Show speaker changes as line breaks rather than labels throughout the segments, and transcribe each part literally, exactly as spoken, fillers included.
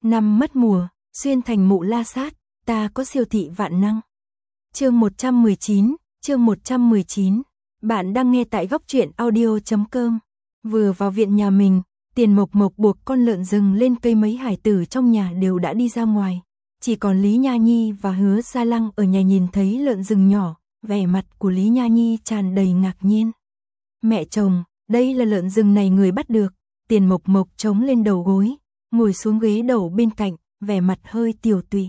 Năm mất mùa, xuyên thành mụ la sát, ta có siêu thị vạn năng. Chương một trăm mười chín, chương một trăm mười chín. Bạn đang nghe tại góc truyện audio chấm com. Vừa vào viện nhà mình, Tiền Mộc Mộc buộc con lợn rừng lên cây, mấy hải tử trong nhà đều đã đi ra ngoài. Chỉ còn Lý Nha Nhi và Hứa Gia Lăng ở nhà nhìn thấy lợn rừng nhỏ, vẻ mặt của Lý Nha Nhi tràn đầy ngạc nhiên. Mẹ chồng, đây là lợn rừng này người bắt được. Tiền Mộc Mộc chống lên đầu gối, ngồi xuống ghế đầu bên cạnh, vẻ mặt hơi tiều tụy.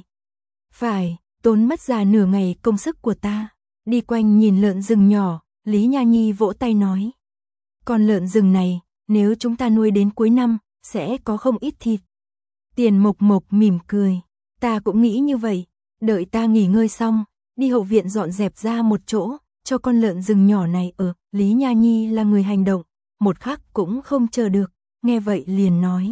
Phải, tốn mất già nửa ngày công sức của ta. Đi quanh nhìn lợn rừng nhỏ, Lý Nha Nhi vỗ tay nói. Con lợn rừng này, nếu chúng ta nuôi đến cuối năm, sẽ có không ít thịt. Tiền Mộc Mộc mỉm cười. Ta cũng nghĩ như vậy, đợi ta nghỉ ngơi xong, đi hậu viện dọn dẹp ra một chỗ, cho con lợn rừng nhỏ này ở. Lý Nha Nhi là người hành động, một khắc cũng không chờ được, nghe vậy liền nói.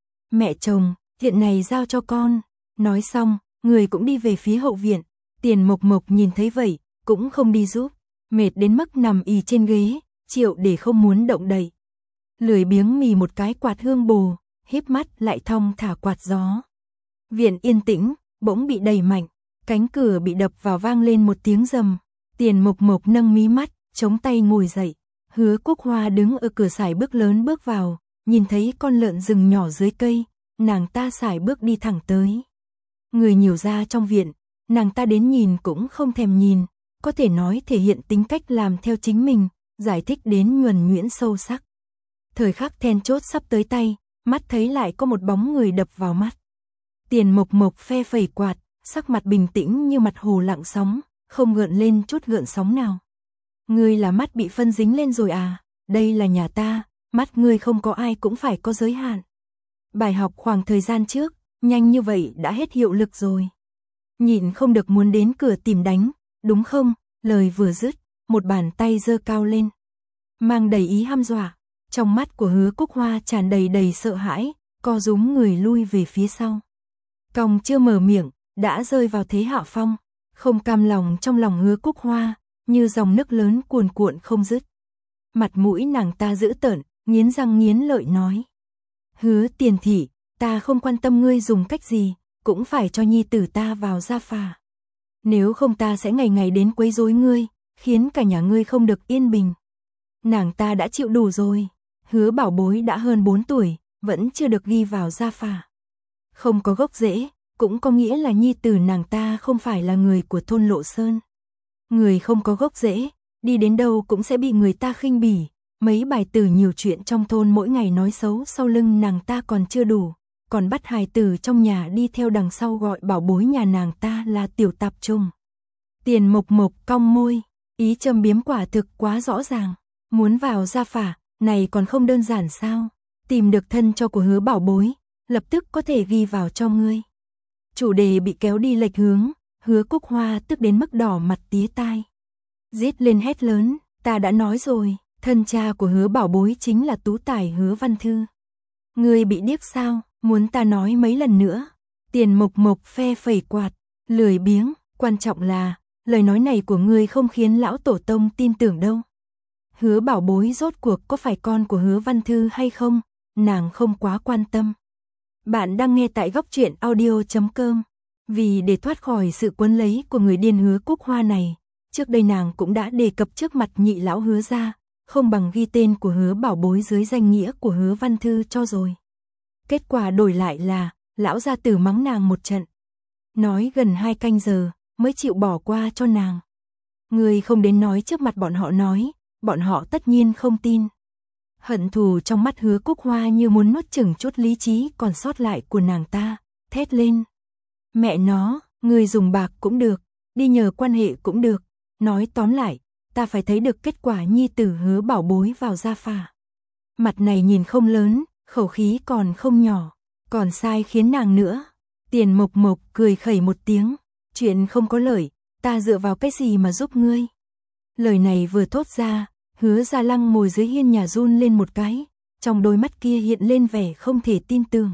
Mẹ chồng, chuyện này giao cho con. Nói xong, người cũng đi về phía hậu viện. Tiền Mộc Mộc nhìn thấy vậy, cũng không đi giúp, mệt đến mức nằm ì trên ghế, chịu để không muốn động đậy. Lười biếng mì một cái quạt hương bồ, híp mắt lại thong thả quạt gió. Viện yên tĩnh, bỗng bị đẩy mạnh, cánh cửa bị đập vào vang lên một tiếng rầm. Tiền Mộc Mộc nâng mí mắt, chống tay ngồi dậy. Hứa Cúc Hoa đứng ở cửa sải bước lớn bước vào, nhìn thấy con lợn rừng nhỏ dưới cây, nàng ta sải bước đi thẳng tới. Người nhiều ra trong viện, nàng ta đến nhìn cũng không thèm nhìn, có thể nói thể hiện tính cách làm theo chính mình, giải thích đến nhuần nhuyễn sâu sắc. Thời khắc then chốt sắp tới tay, mắt thấy lại có một bóng người đập vào mắt. Tiền Mộc Mộc phe phẩy quạt, sắc mặt bình tĩnh như mặt hồ lặng sóng, không gợn lên chút gợn sóng nào. Ngươi là mắt bị phân dính lên rồi à? Đây là nhà ta, mắt ngươi không có ai cũng phải có giới hạn. Bài học khoảng thời gian trước, nhanh như vậy đã hết hiệu lực rồi. Nhịn không được muốn đến cửa tìm đánh, đúng không? Lời vừa dứt, một bàn tay giơ cao lên, mang đầy ý hăm dọa. Trong mắt của Hứa Cúc Hoa tràn đầy đầy sợ hãi, co rúm người lui về phía sau. Cong chưa mở miệng, đã rơi vào thế hạ phong, không cam lòng trong lòng Hứa Cúc Hoa, như dòng nước lớn cuồn cuộn không dứt. Mặt mũi nàng ta dữ tợn, nghiến răng nghiến lợi nói. Hứa Tiền thị, ta không quan tâm ngươi dùng cách gì, cũng phải cho nhi tử ta vào gia phả. Nếu không ta sẽ ngày ngày đến quấy rối ngươi, khiến cả nhà ngươi không được yên bình. Nàng ta đã chịu đủ rồi. Hứa Bảo Bối đã hơn bốn tuổi, vẫn chưa được ghi vào gia phả. Không có gốc rễ, cũng có nghĩa là nhi tử nàng ta không phải là người của thôn Lộ Sơn. Người không có gốc rễ, đi đến đâu cũng sẽ bị người ta khinh bỉ. Mấy bài tử nhiều chuyện trong thôn mỗi ngày nói xấu sau lưng nàng ta còn chưa đủ, còn bắt hài tử trong nhà đi theo đằng sau gọi bảo bối nhà nàng ta là tiểu tạp trùng. Tiền Mộc Mộc cong môi, ý châm biếm quả thực quá rõ ràng. Muốn vào gia phả, này còn không đơn giản sao? Tìm được thân cho của Hứa Bảo Bối, lập tức có thể ghi vào cho ngươi. Chủ đề bị kéo đi lệch hướng, Hứa Cúc Hoa tức đến mức đỏ mặt tía tai. Rít lên hét lớn, ta đã nói rồi, thân cha của Hứa Bảo Bối chính là tú tài Hứa Văn Thư. Ngươi bị điếc sao, muốn ta nói mấy lần nữa? Tiền Mộc Mộc phe phẩy quạt, lười biếng, quan trọng là, lời nói này của ngươi không khiến lão tổ tông tin tưởng đâu. Hứa Bảo Bối rốt cuộc có phải con của Hứa Văn Thư hay không, nàng không quá quan tâm. Bạn đang nghe tại góc truyện audio chấm com. Vì để thoát khỏi sự quấn lấy của người điên Hứa Cúc Hoa này, trước đây nàng cũng đã đề cập trước mặt nhị lão Hứa gia, không bằng ghi tên của Hứa Bảo Bối dưới danh nghĩa của Hứa Văn Thư cho rồi. Kết quả đổi lại là, lão gia tử mắng nàng một trận. Nói gần hai canh giờ, mới chịu bỏ qua cho nàng. Người không đến nói trước mặt bọn họ nói, bọn họ tất nhiên không tin. Hận thù trong mắt Hứa Cúc Hoa như muốn nuốt chửng chút lý trí còn sót lại của nàng ta, thét lên. Mẹ nó, người dùng bạc cũng được, đi nhờ quan hệ cũng được. Nói tóm lại, ta phải thấy được kết quả nhi tử Hứa Bảo Bối vào gia phả. Mặt này nhìn không lớn, khẩu khí còn không nhỏ, còn sai khiến nàng nữa. Tiền Mộc Mộc cười khẩy một tiếng, chuyện không có lợi, ta dựa vào cái gì mà giúp ngươi. Lời này vừa thốt ra, Hứa Gia Lăng ngồi dưới hiên nhà run lên một cái, trong đôi mắt kia hiện lên vẻ không thể tin tưởng.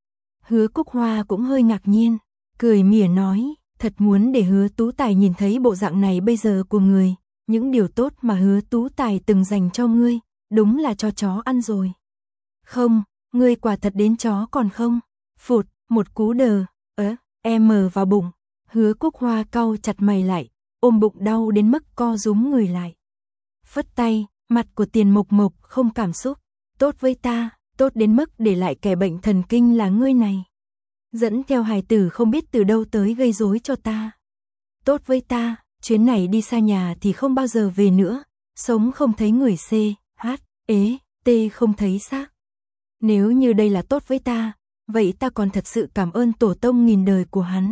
Hứa Cúc Hoa cũng hơi ngạc nhiên, cười mỉa nói, thật muốn để Hứa Tú Tài nhìn thấy bộ dạng này bây giờ của người, những điều tốt mà Hứa Tú Tài từng dành cho ngươi, đúng là cho chó ăn rồi. Không, ngươi quả thật đến chó còn không. Phụt, Một cú đờ, ớ, em mờ vào bụng, Hứa Quốc Hoa cau chặt mày lại, ôm bụng đau đến mức co rúm người lại. Phất tay, mặt của Tiền Mộc Mộc không cảm xúc, tốt với ta, tốt đến mức để lại kẻ bệnh thần kinh là ngươi này. Dẫn theo hài tử không biết từ đâu tới gây rối cho ta. Tốt với ta, chuyến này đi xa nhà thì không bao giờ về nữa, sống không thấy người c, h, ế, t không thấy xác. Nếu như đây là tốt với ta, vậy ta còn thật sự cảm ơn tổ tông nghìn đời của hắn.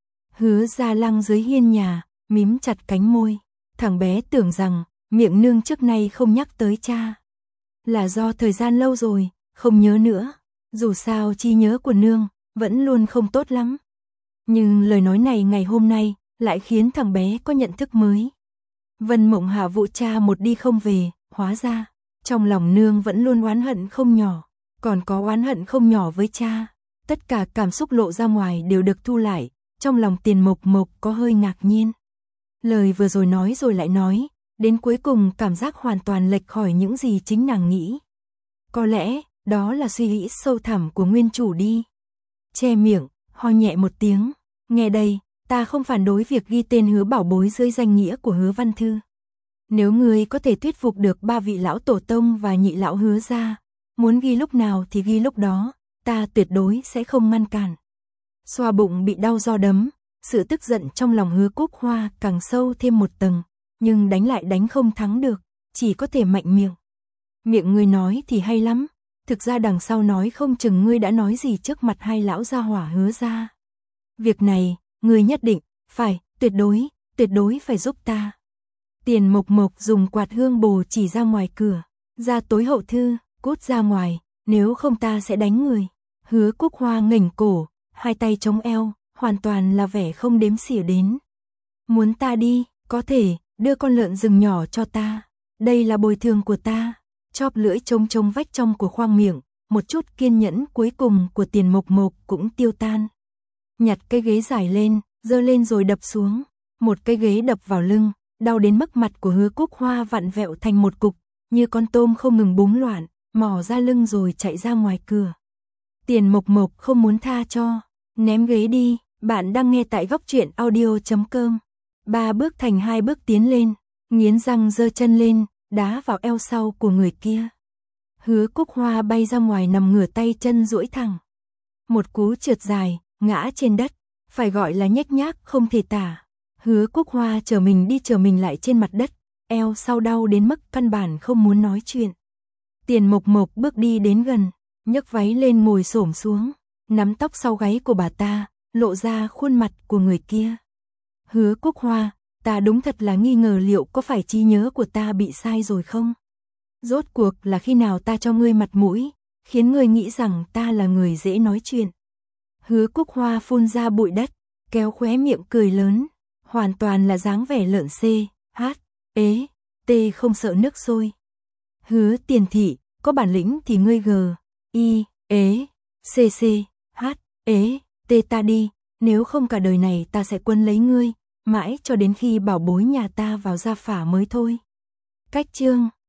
Hứa Gia Lăng dưới hiên nhà, mím chặt cánh môi, thằng bé tưởng rằng miệng nương trước nay không nhắc tới cha. Là do thời gian lâu rồi, không nhớ nữa, dù sao trí nhớ của nương vẫn luôn không tốt lắm. Nhưng lời nói này ngày hôm nay lại khiến thằng bé có nhận thức mới. Vân Mộng Hạ vụ cha một đi không về, hóa ra trong lòng nương vẫn luôn oán hận không nhỏ, còn có oán hận không nhỏ với cha. Tất cả cảm xúc lộ ra ngoài đều được thu lại, trong lòng Tiền Mộc Mộc có hơi ngạc nhiên. Lời vừa rồi nói rồi lại nói, đến cuối cùng cảm giác hoàn toàn lệch khỏi những gì chính nàng nghĩ. Có lẽ, đó là suy nghĩ sâu thẳm của nguyên chủ đi. Che miệng, ho nhẹ một tiếng, nghe đây, ta không phản đối việc ghi tên Hứa bảo bối dưới danh nghĩa của Hứa Văn Thư. Nếu ngươi có thể thuyết phục được ba vị lão tổ tông và nhị lão Hứa gia, muốn ghi lúc nào thì ghi lúc đó, ta tuyệt đối sẽ không ngăn cản. Xoa bụng bị đau do đấm, sự tức giận trong lòng Hứa Quốc Hoa càng sâu thêm một tầng, nhưng đánh lại đánh không thắng được, chỉ có thể mạnh miệng. Miệng ngươi nói thì hay lắm, thực ra đằng sau nói không chừng ngươi đã nói gì trước mặt hai lão gia hỏa Hứa gia. Việc này, ngươi nhất định, phải, tuyệt đối, tuyệt đối phải giúp ta. Tiền Mộc Mộc dùng quạt hương bồ chỉ ra ngoài cửa, ra tối hậu thư, cút ra ngoài, nếu không ta sẽ đánh người. Hứa Quốc Hoa nghềnh cổ, hai tay chống eo, hoàn toàn là vẻ không đếm xỉa đến. Muốn ta đi, có thể, đưa con lợn rừng nhỏ cho ta, đây là bồi thường của ta. Chóp lưỡi trông trông vách trong của khoang miệng, một chút kiên nhẫn cuối cùng của Tiền Mộc Mộc cũng tiêu tan. Nhặt cây ghế dài lên, giơ lên rồi đập xuống, một cây ghế đập vào lưng, đau đến mức mặt của Hứa Quốc Hoa vặn vẹo thành một cục, như con tôm không ngừng búng loạn, mò ra lưng rồi chạy ra ngoài cửa. Tiền Mộc Mộc không muốn tha cho, ném ghế đi. Bạn đang nghe tại góc truyện audio chấm com. Ba bước thành hai bước tiến lên, nghiến răng giơ chân lên, đá vào eo sau của người kia. Hứa Quốc Hoa bay ra ngoài nằm ngửa tay chân duỗi thẳng. Một cú trượt dài, ngã trên đất, phải gọi là nhếch nhác không thể tả. Hứa Quốc Hoa trở mình đi trở mình lại trên mặt đất, eo sau đau đến mức căn bản không muốn nói chuyện. Tiền Mộc Mộc bước đi đến gần, nhấc váy lên ngồi xổm xuống, nắm tóc sau gáy của bà ta, lộ ra khuôn mặt của người kia. Hứa Quốc Hoa, ta đúng thật là nghi ngờ liệu có phải trí nhớ của ta bị sai rồi không? Rốt cuộc là khi nào ta cho ngươi mặt mũi, khiến ngươi nghĩ rằng ta là người dễ nói chuyện. Hứa Quốc Hoa phun ra bụi đất, kéo khóe miệng cười lớn, hoàn toàn là dáng vẻ lợn c, h, ế, t không sợ nước sôi. Hứa Tiền thị, có bản lĩnh thì ngươi g, y, ế, c c, h, ế, t ta đi, nếu không cả đời này ta sẽ quấn lấy ngươi, mãi cho đến khi bảo bối nhà ta vào gia phả mới thôi. Cách chương